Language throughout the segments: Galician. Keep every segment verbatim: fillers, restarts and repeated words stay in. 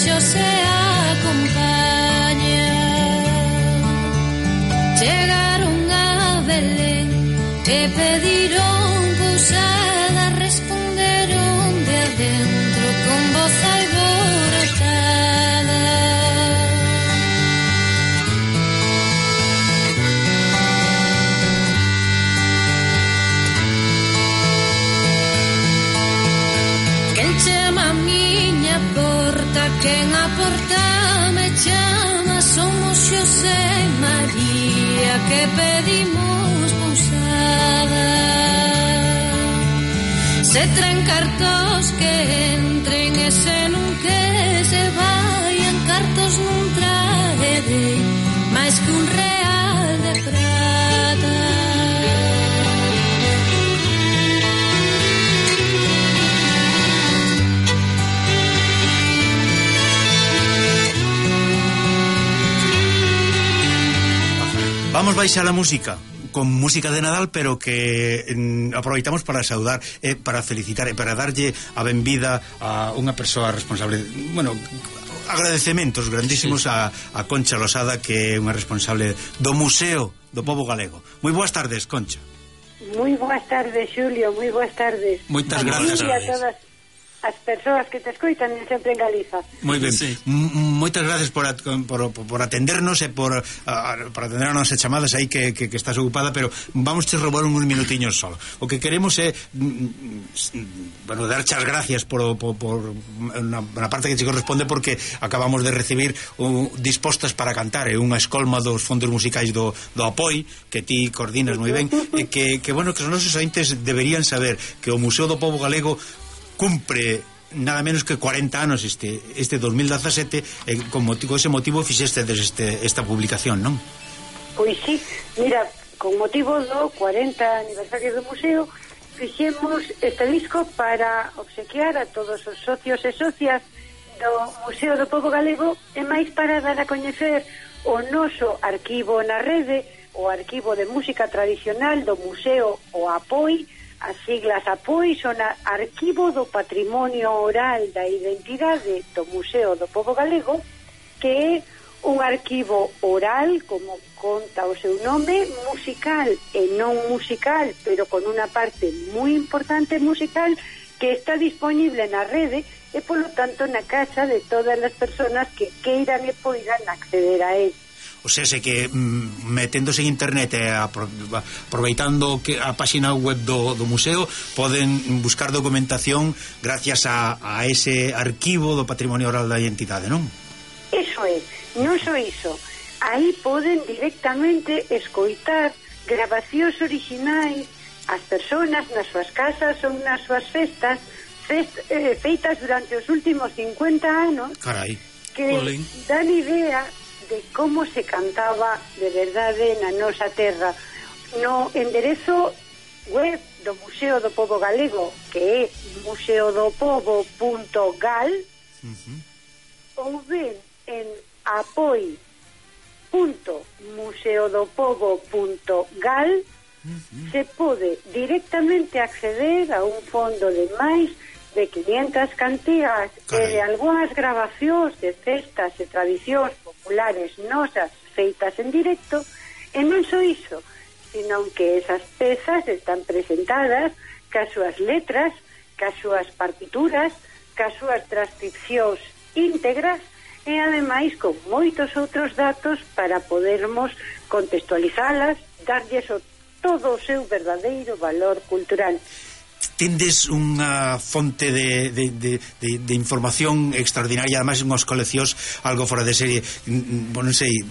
Xosé acompaña. Chegaron a Belén e pediron pousada, responderon de adentro con voz alborotada. Quen chama a miña porta, quen a porta me chama, somos Xosé e María que pedimos pousada. Se traen cartos que entren e se non que se vayan, cartos non traerei máis que un real de prata. Vamos baixar a música con música de Nadal, pero que mm, aproveitamos para saudar e eh, para felicitar e para darlle a benvida a unha persoa responsable, bueno, agradecementos grandísimos sí. a, a Concha Losada, que é unha responsable do Museo do Pobo Galego. Moi boas tardes, Concha. Moi boas tardes, Xulio, moi boas tardes. Moitas gracias a todas as persoas que te escoitan sempre en Galiza. Moi ben, sí. Moitas gracias por, at, por, por atendernos e por, uh, por atender a nosas chamadas aí que, que, que estás ocupada, pero vamos te robar uns minutiños só. O que queremos é mm, bueno, dar as gracias por, por, por na, na parte que te corresponde, porque acabamos de recibir uh, dispostas para cantar é unha escolma dos fondos musicais do, do Apoi, que ti coordinas moi ben, e que, que bueno, que os nosos ointes deberían saber que o Museo do Pobo Galego cumpre nada menos que cuarenta anos este este dos mil dezasete, e con motivo ese motivo fixeste este esta publicación, non? Pois sí, mira, con motivo do cuarenta aniversario do museo fixemos este disco para obsequiar a todos os socios e socias do Museo do Pobo Galego, e máis para dar a coñecer o noso arquivo na rede, o arquivo de música tradicional do museo, o Apoi. As siglas Apoi son Arquivo do Patrimonio Oral da Identidade do Museo do Pobo Galego, que é un arquivo oral, como conta o seu nome, musical e non musical, pero con unha parte moi importante musical, que está disponible na rede e, polo tanto, na casa de todas as persoas que queiran e poidan acceder a él. O sea, se que mm, meténdose en internet e apro aproveitando que a página web do, do museo, poden buscar documentación gracias a, a ese arquivo do Patrimonio Oral da Identidade, non? Eso é, non só iso. Aí poden directamente escoitar grabacións orixinais as persoas nas súas casas ou nas súas festas, fest, eh, feitas durante os últimos cincuenta anos. Carai. Que Olin. Dan idea de como se cantaba de verdade na nosa terra. No enderezo web do Museo do Pobo Galego, que é museo do pobo punto gal, uh-huh. ou ben en apoi punto museo do pobo punto gal, uh-huh. se pode directamente acceder a un fondo de máis de quinientas cantigas e de algunhas grabacións de festas e tradicións populares nosas feitas en directo, e non só iso, sino que esas pezas están presentadas cas súas letras, cas súas partituras, cas súas transcripcións íntegras, e ademais con moitos outros datos para podermos contextualizalas, darlles o, todo o seu verdadeiro valor cultural. Tendes unha fonte de, de, de, de, de información extraordinaria, además unhas coleccións algo fora de serie, non sei,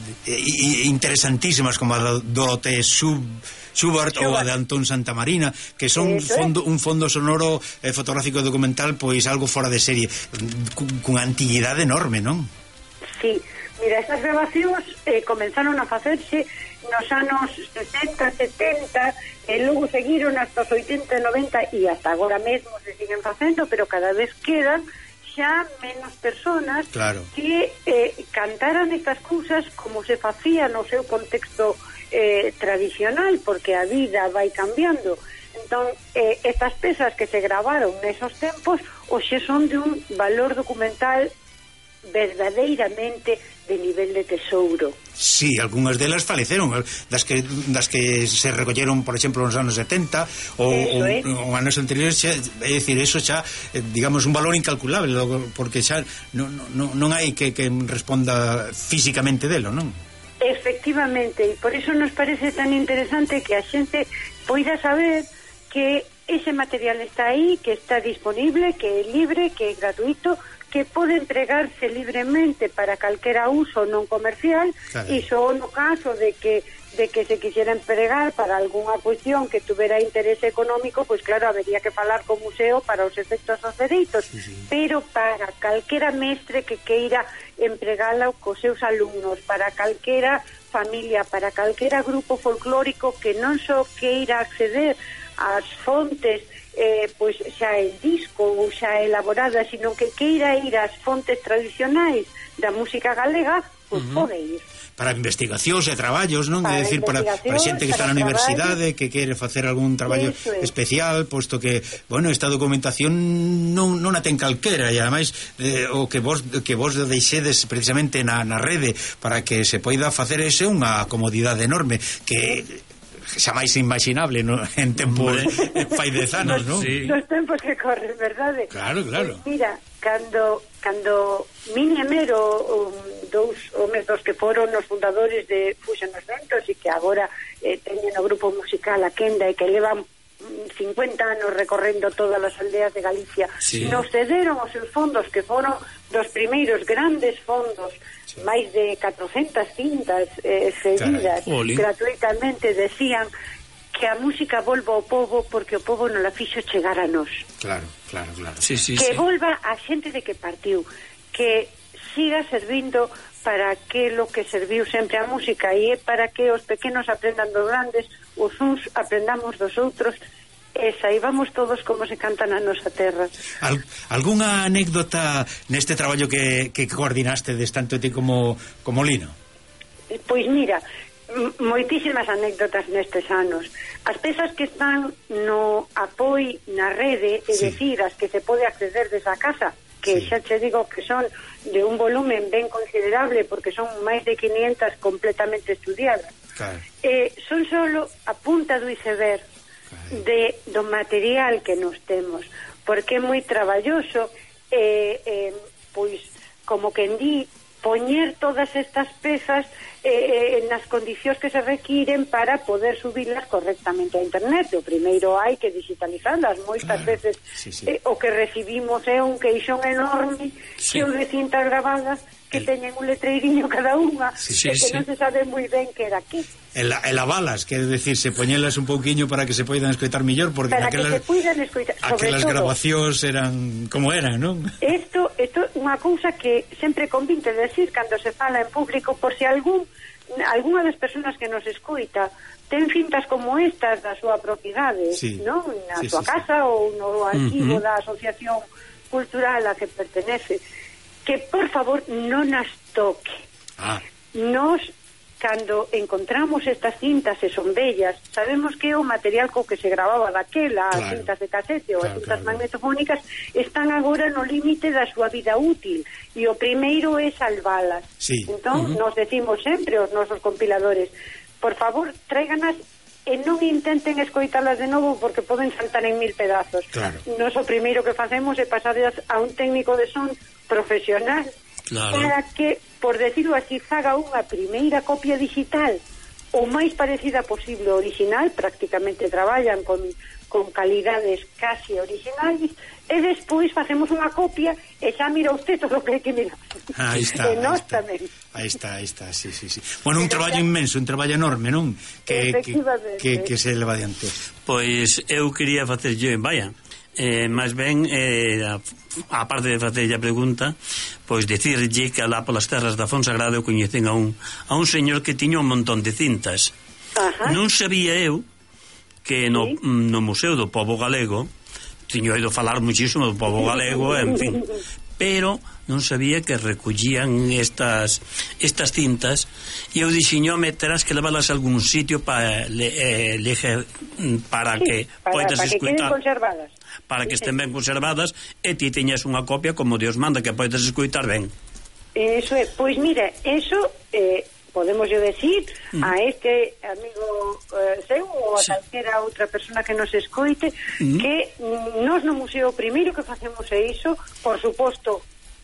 interesantísimas, como a do T. Schubert ou a de Antón Santamarina, que son fondo, un fondo sonoro eh, fotográfico e documental, pois algo fora de serie, cunha antiguidade enorme, non? Sí, mira, estas grabacións eh, comenzaron a facerse nos anos sesenta, setenta, e logo seguiron hasta os oitenta, noventa e hasta agora mesmo se siguen facendo, pero cada vez quedan xa menos personas, claro, que eh, cantaran estas cousas como se facía no seu contexto eh, tradicional, porque a vida vai cambiando. Entón, eh, estas pezas que se gravaron nesos tempos hoxe son de un valor documental verdadeiramente de nivel de tesouro. Sí, algunhas delas faleceron, das que das que se recolleron, por exemplo, nos anos setenta ou, ou, é. ou anos anteriores, xa, é dicir, eso xa, digamos, un valor incalculable, porque xa non, non, non hai que, que responda físicamente delo, non? Efectivamente, e por iso nos parece tan interesante que a xente poida saber que ese material está aí, que está disponible, que é libre, que é gratuito, que pode entregarse libremente para calquera uso non comercial, claro. E só no caso de que de que se quixera empregar para algunha cuestión que tuvera interese económico, pois pues claro, habería que falar co museo para os efectos dos dereitos, sí, sí. Pero para calquera mestre que queira empregala cos seus alumnos, para calquera familia, para calquera grupo folclórico que non só queira acceder ás fontes eh, pois xa en disco ou xa elaborada, sino que queira ir ás fontes tradicionais da música galega, pois uh-huh. pode ir. Para investigacións e traballos, non? É dicir, para, para xente que está na universidade, que quere facer algún traballo es. especial, posto que, bueno, esta documentación non, non a ten calquera, e ademais eh, o que vos, que vos deixedes precisamente na, na rede para que se poida facer ese unha comodidade enorme que xa máis imaginable, no? En tempos fai dez anos, non? Sí. Nos tempos que corren, verdade? Claro, claro. Pues mira, cando cando Mini e Mero, um, dous homes dos que foron os fundadores de Fuxen os Ventos e que agora eh, teñen o grupo musical A Quenda e que levan cincuenta anos recorrendo todas as aldeas de Galicia, sí. Nos cederon os seus fondos, que foron dos primeiros grandes fondos, sí. Máis de catrocentas cintas eh, cedidas gratuitamente, decían que a música volva ao povo porque o povo non la fixo chegar a nós. Claro, claro, claro. Sí, sí, que sí. Volva a xente de que partiu, que siga servindo para aquilo que serviu sempre a música, e é para que os pequenos aprendan dos grandes, os uns aprendamos dos outros, e saibamos todos como se canta na nosa terra. Al, algunha anécdota neste traballo que, que coordinaste des tanto ti como, como Lino? Pois mira, moitísimas anécdotas nestes anos. As pezas que están no apoio na rede, é sí. Decir, as que se pode acceder desa casa, que sí. Xa che digo que son de un volumen ben considerable, porque son máis de quinientas completamente estudiadas. Claro. Eh, son solo a punta do iceberg de, do material que nos temos, porque é moi traballoso, eh, eh, pois, como que en di, poñer todas estas pezas eh, nas condicións que se requiren para poder subirlas correctamente a internet. O primeiro hai que digitalizarlas. Moitas claro. Veces sí, sí. Eh, o que recibimos é un queixón enorme, sí. Que de cintas grabadas que el... teñen un letreiriño cada unha, sí, sí, e que sí. Non se sabe moi ben que era aquí. El, el balas, quer decir, se poñelas un pouquiño para que se poidan escoitar mellor, porque para aquelas, que se poidan escoitar, aquelas grabacións eran como eran, non? Isto é unha cousa que sempre convinte decir cando se fala en público, por se algún algunha das persoas que nos escoita ten cintas como estas da súa propiedade, sí. Non? Na sí, súa sí, casa sí. Ou no arquivo uh-huh. Da asociación cultural a que pertenece, que por favor non as toque. Ah. Nos, cando encontramos estas cintas e son bellas, sabemos que o material co que se grababa daquela, claro. As cintas de casete ou claro, as cintas claro. Magnetofónicas están agora no límite da súa vida útil, e o primeiro é salvalas. Sí. Entón, uh-huh. Nos decimos sempre aos nosos compiladores, por favor, tráiganas e non intenten escoitalas de novo porque poden saltar en mil pedazos. Claro. Nos o primeiro que facemos é pasarlas a un técnico de son profesional, claro. Para que, por decirlo así, faga unha primeira copia digital o máis parecida posible ao original, prácticamente traballan con, con calidades casi originales, e despois facemos unha copia e xa mira usted todo o que hai que mirar. Aí está, e nós tamén. Aí está, aí está, sí, sí, sí. Bueno, un traballo inmenso, un traballo enorme, non? Que, que, que, que se leva adiante. Pois eu quería facer yo, vaya, eh, máis ben, eh, a, a parte de facer a pregunta, pois decirlle que alá polas terras da Fonsagrada eu coñecen a un, a un señor que tiña un montón de cintas. Ajá. Non sabía eu que no, sí. No Museo do Pobo Galego tiño ido falar muchísimo do povo galego, en fin, pero non sabía que recollían estas estas cintas, e eu dixiñome terás que levalas a algún sitio para le, eh, leger, para sí, que poidas escutar, para que estén ben conservadas, e ti teñas unha copia como Dios manda, que poidas escutar ben. Eso é, pois mira, eso eh, podemos yo decir mm. a este amigo eh, seu ou a sí. calquera outra persona que nos escoite mm. que nos no museo primeiro que facemos é iso, por suposto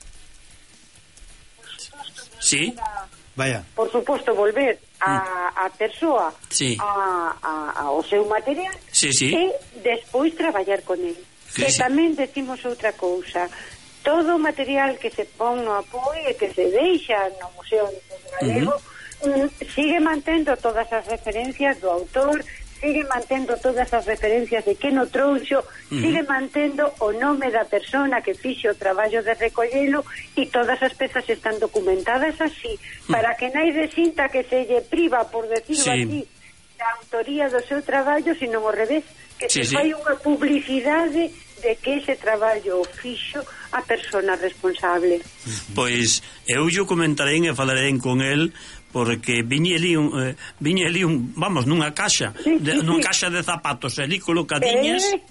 Sí. Vaya. Por suposto volver a, a persoa sí. a, a, ao seu material sí, sí. e despois traballar con ele. Sí, e sí. tamén decimos outra cousa, todo o material que se pon no apoio e que se deixa no Museo de Pobo Galego uh-huh. sigue mantendo todas as referencias do autor, sigue mantendo todas as referencias de quen o trouxo, uh-huh. sigue mantendo o nome da persona que fixo o traballo de recollelo e todas as pezas están documentadas así, uh-huh. para que naide sinta que se lle priva, por decirlo sí. así, da autoría do seu traballo, sino ao revés, que sí, se sí. fai unha publicidade de que ese traballo fixo a persona responsable. Pois eu yo comentarei e falarei con el porque viñe ali un, eh, viñe ali un, vamos, nunha caixa, sí, de, sí, nunha sí. caixa de zapatos ali colocadiñas. Eh...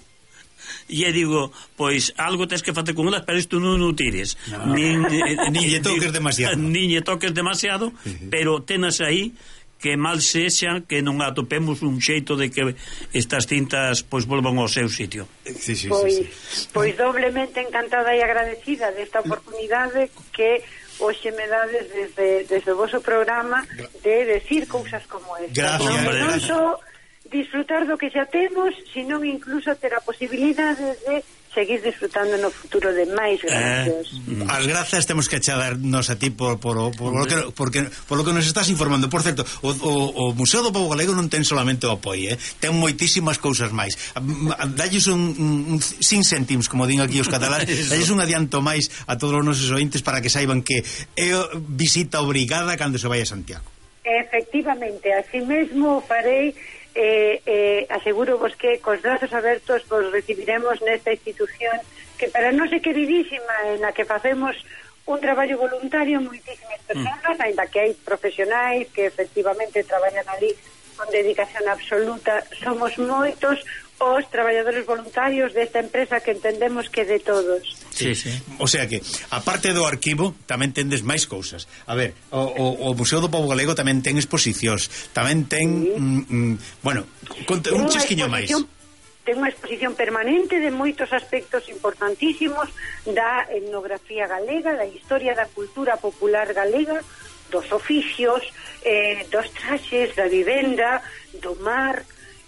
E eu digo, pois algo tens que facer con elas, pero isto non o tires. No. Nin, eh, nin lle toques demasiado. Nin lle toques demasiado, pero tenas aí que mal sexa que non atopemos un xeito de que estas cintas pois volvan ao seu sitio. Sí, sí, pois, sí, sí. pois doblemente encantada e agradecida desta oportunidade que hoxe me dades desde, desde o vosso programa de decir cousas como esta. Gracias, non, gracias. non só disfrutar do que xa temos, sino incluso ter a posibilidade de seguir disfrutando no futuro de máis gracias. Eh, as grazas temos que echarnos a ti por, por, por, por, lo que, porque, por lo que nos estás informando. Por certo, o, o, o Museo do Pobo Galego non ten solamente o apoio, eh? Ten moitísimas cousas máis. Dalles un, un, un sin céntimos, como din aquí os catalán, dalles un adianto máis a todos os nosos ointes para que saiban que é visita obrigada cando se vai a Santiago. Efectivamente, así mesmo farei. Eh, eh, aseguro vos que cos brazos abertos vos recibiremos nesta institución que para nós é queridísima, en la que facemos un traballo voluntario moitísimas personas, mm. ainda que hai profesionais que efectivamente traballan ali con dedicación absoluta, somos moitos os traballadores voluntarios desta empresa que entendemos que de todos. Sí, sí. O sea que, aparte do arquivo, tamén tendes máis cousas. A ver, o, o, o Museo do Pobo Galego tamén ten exposicións, tamén ten, sí. mm, mm, bueno, con, un chesquiño máis. Ten unha exposición permanente de moitos aspectos importantísimos da etnografía galega, da historia da cultura popular galega, dos oficios, eh, dos traxes, da vivenda, do mar.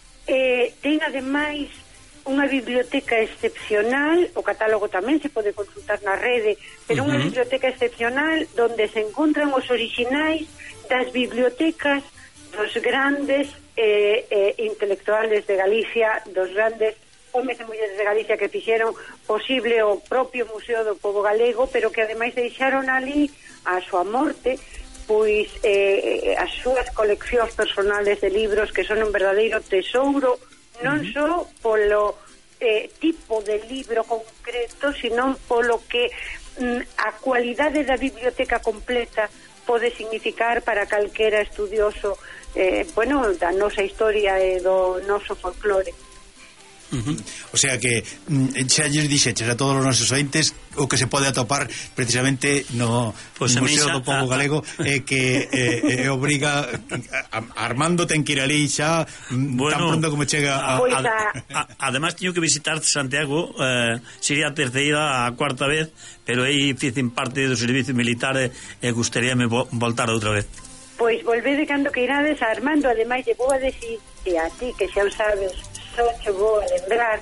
Eh, ten ademais unha biblioteca excepcional, o catálogo tamén se pode consultar na rede, pero uh-huh. unha biblioteca excepcional donde se encontran os orixinais das bibliotecas dos grandes eh, eh, intelectuales de Galicia, dos grandes homes e mulleres de Galicia que fixeron posible o propio Museo do Pobo Galego, pero que ademais deixaron ali a súa morte pois eh, as súas coleccións personales de libros que son un verdadeiro tesouro, non uh-huh. só polo eh, tipo de libro concreto, sino polo que mm, a cualidade da biblioteca completa pode significar para calquera estudioso eh, bueno, da nosa historia e do noso folclore. Uh-huh. O sea que xa lles dixeches a todos os nosos ointes o que se pode atopar precisamente no pues Museo do Pobo Galego e eh, que eh, eh, obriga a, a Armando ten que ir ali xa bueno, tan pronto como chega a, a, a, a, además teño que visitar Santiago, eh, sería a terceira a cuarta vez, pero aí ficen parte do servicio militar e eh, gustaríame vo, voltar outra vez. Pois volvede cando que irades a Armando, ademais lle vou a decir e a ti que xa o sabes, só che vou a lembrar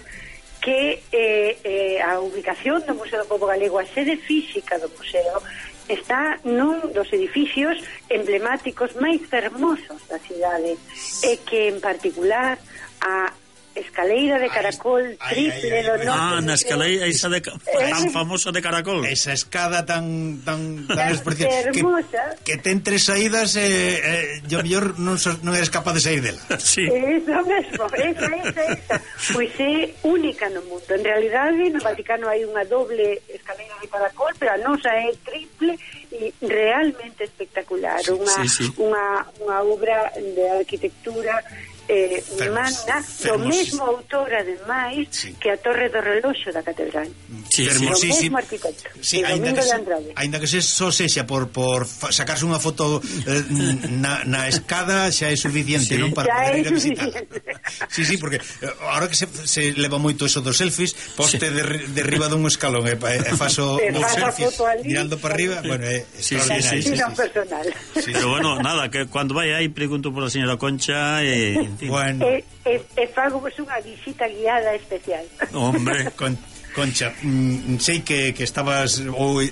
que eh, eh, a ubicación do Museo do Pobo Galego, a sede física do museo, está nun dos edificios emblemáticos máis fermosos da cidade e que en particular a escaleira de caracol ay, triple ay, ay, do ay, norte. Ah, na escaleira esa de, tan famosa de caracol. Esa escada tan tan, tan hermosa que, que ten tres saídas e eh, eh, yo mellor non, so, non eres capaz de sair dela. Sí. Eso mesmo, esa, esa, esa. Pois é única no mundo. En realidade no Vaticano hai unha doble escaleira de caracol, pero a nosa é triple e realmente espectacular. Unha, sí, sí. unha, unha obra de arquitectura eh, Fermos, magna, do mesmo autor ademais sí. que a Torre do Reloxo da Catedral. Sí, sí, do mesmo arquitecto, sí, Domingo de Andrade. Ainda que se só sexa por, por sacarse unha foto eh, na, na escada xa é suficiente, sí. non? Para xa poder é ir a visitar. suficiente. Sí, sí, porque agora que se, se leva moito eso dos selfies, poste sí. de, de riba dun escalón e, e faso un selfies mirando para arriba, bueno, é sí, extraordinario. Sí, sí, sí, sí, personal. Sí, pero bueno, nada, que cuando vaya aí pregunto por la señora Concha e, en fin. Bueno. E, e, e fago vos unha visita guiada especial. Hombre, con, Concha, mm, sei que, que estabas ou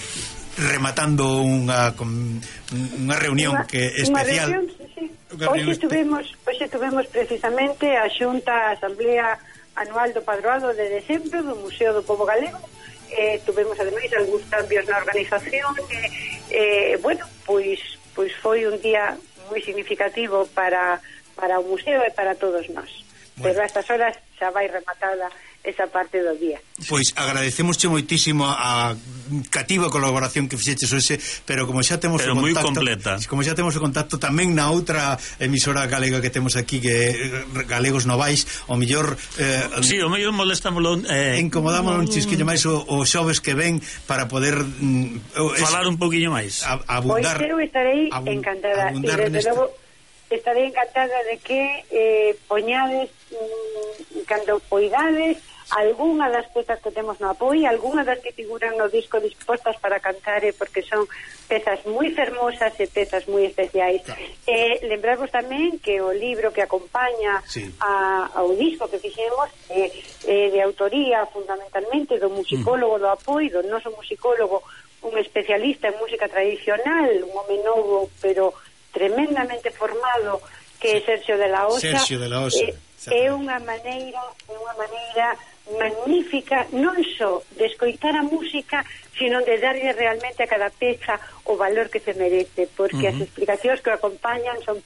rematando unha unha reunión una, que especial. Unha reunión, sí, sí. Hoxe tuvemos, hoxe tuvemos precisamente a Xunta a Asamblea Anual do Padroado de Decembro do Museo do Pobo Galego. Eh, tuvemos ademais algúns cambios na organización eh, eh, bueno, pois pois foi un día moi significativo para para o museo e para todos nós. Bueno. Pero a estas horas xa vai rematada esa parte do día. Pois agradecemosche moitísimo a cativa colaboración que fixeches hoxe, pero como xa temos pero o contacto, moi completa. Como xa temos o contacto tamén na outra emisora galega que temos aquí, que Galegos Novais, o mellor eh, sí, o mellor molestámoslo eh, incomodámoslo un chisquiño máis o, o xoves que ven para poder mm, falar un poquinho máis. A, abundar. Pois eu estarei abund, encantada e desde neste... logo estarei encantada de que eh, poñades mm, cando poidades algunha das pezas que temos no apoio, algunha das que figuran no disco dispostas para cantar, eh, porque son pezas moi fermosas e pezas moi especiais. Claro. Eh, lembrarvos tamén que o libro que acompaña sí. a, ao disco que fixemos eh, eh, de autoría fundamentalmente do musicólogo do apoio, do noso musicólogo, un especialista en música tradicional, un home novo pero tremendamente formado, que é Sergio de la Osa. Sergio de la Osa. Eh, é unha maneira, é unha maneira magnífica non só de escoitar a música, sino de darlle realmente a cada peza o valor que se merece, porque uh -huh. as explicacións que o acompañan son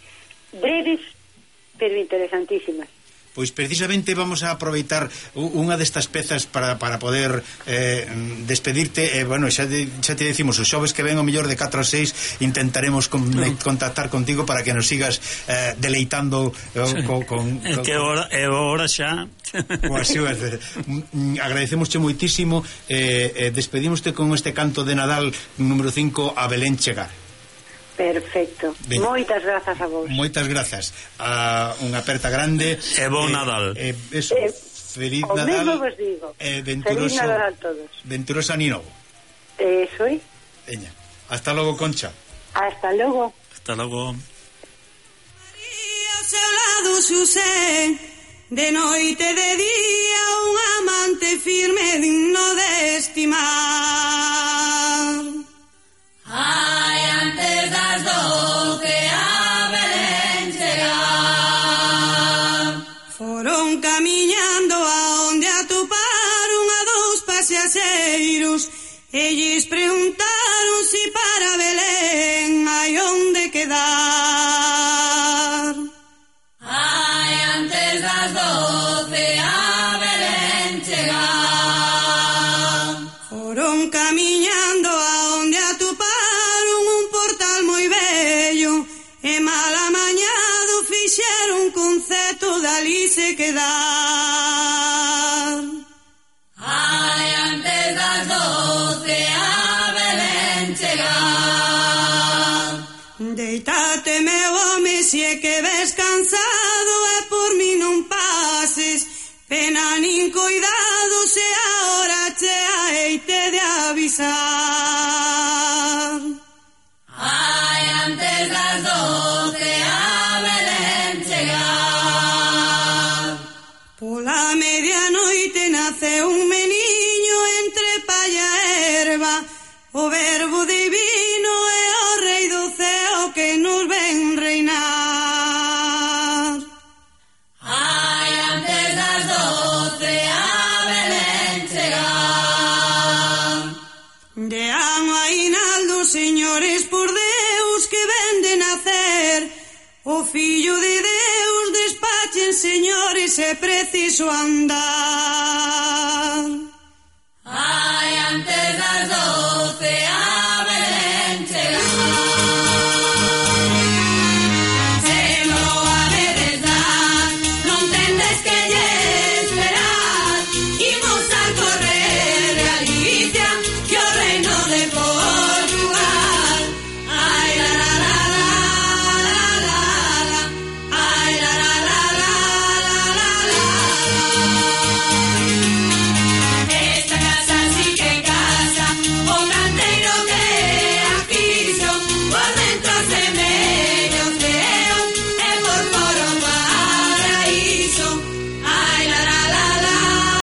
breves pero interesantísimas. Pois precisamente vamos a aproveitar unha destas pezas para, para poder eh, despedirte e, eh, bueno, xa, de, xa te decimos os xoves que ven o mellor de catro a seis intentaremos con, mm. contactar contigo para que nos sigas eh, deleitando eh, sí. con, con, con, que hora, é hora xa agradecemosche moitísimo e eh, eh, despedimoste con este canto de Nadal número cinco, A Belén Chegar. Perfecto. Ben. Moitas grazas a vos. Moitas grazas. A unha aperta grande. E bon eh, Nadal. Eh, eso, eh, feliz o Nadal. mesmo vos digo. Eh, venturoso, feliz Nadal a todos. Venturoso Aninovo. Eso é. Veña. Hasta logo, Concha. Hasta logo. Hasta logo. María ao seu lado Xusé, de noite de día un amante firme digno de estimar. Ai, antes das doce a Belén chegar, foron camiñando a onde atoparon a dous paseaseiros. Ellos preguntaron si para Belén hai onde quedar. ai, antes das doce a Belén chegar, foron camiñando a onde atoparon e mal amañado fixeron un concepto dali se quedar. ai, antes das doce a Belén chegar, deitate meu home se é que ves cansado e por mí non pases pena nin cuidado se a hora chea heite de avisar. ai, antes das doce a Belén chegar, pola medianoite nace un meniño entre palla e erva, o verbo divino é o rei do ceo que nos ven reinar. ai, antes das doce a Belén chegar, De ano a inaldo, señores, por Deus que ven de nacer, o fillo de Deus despachen, señores, é preciso andar.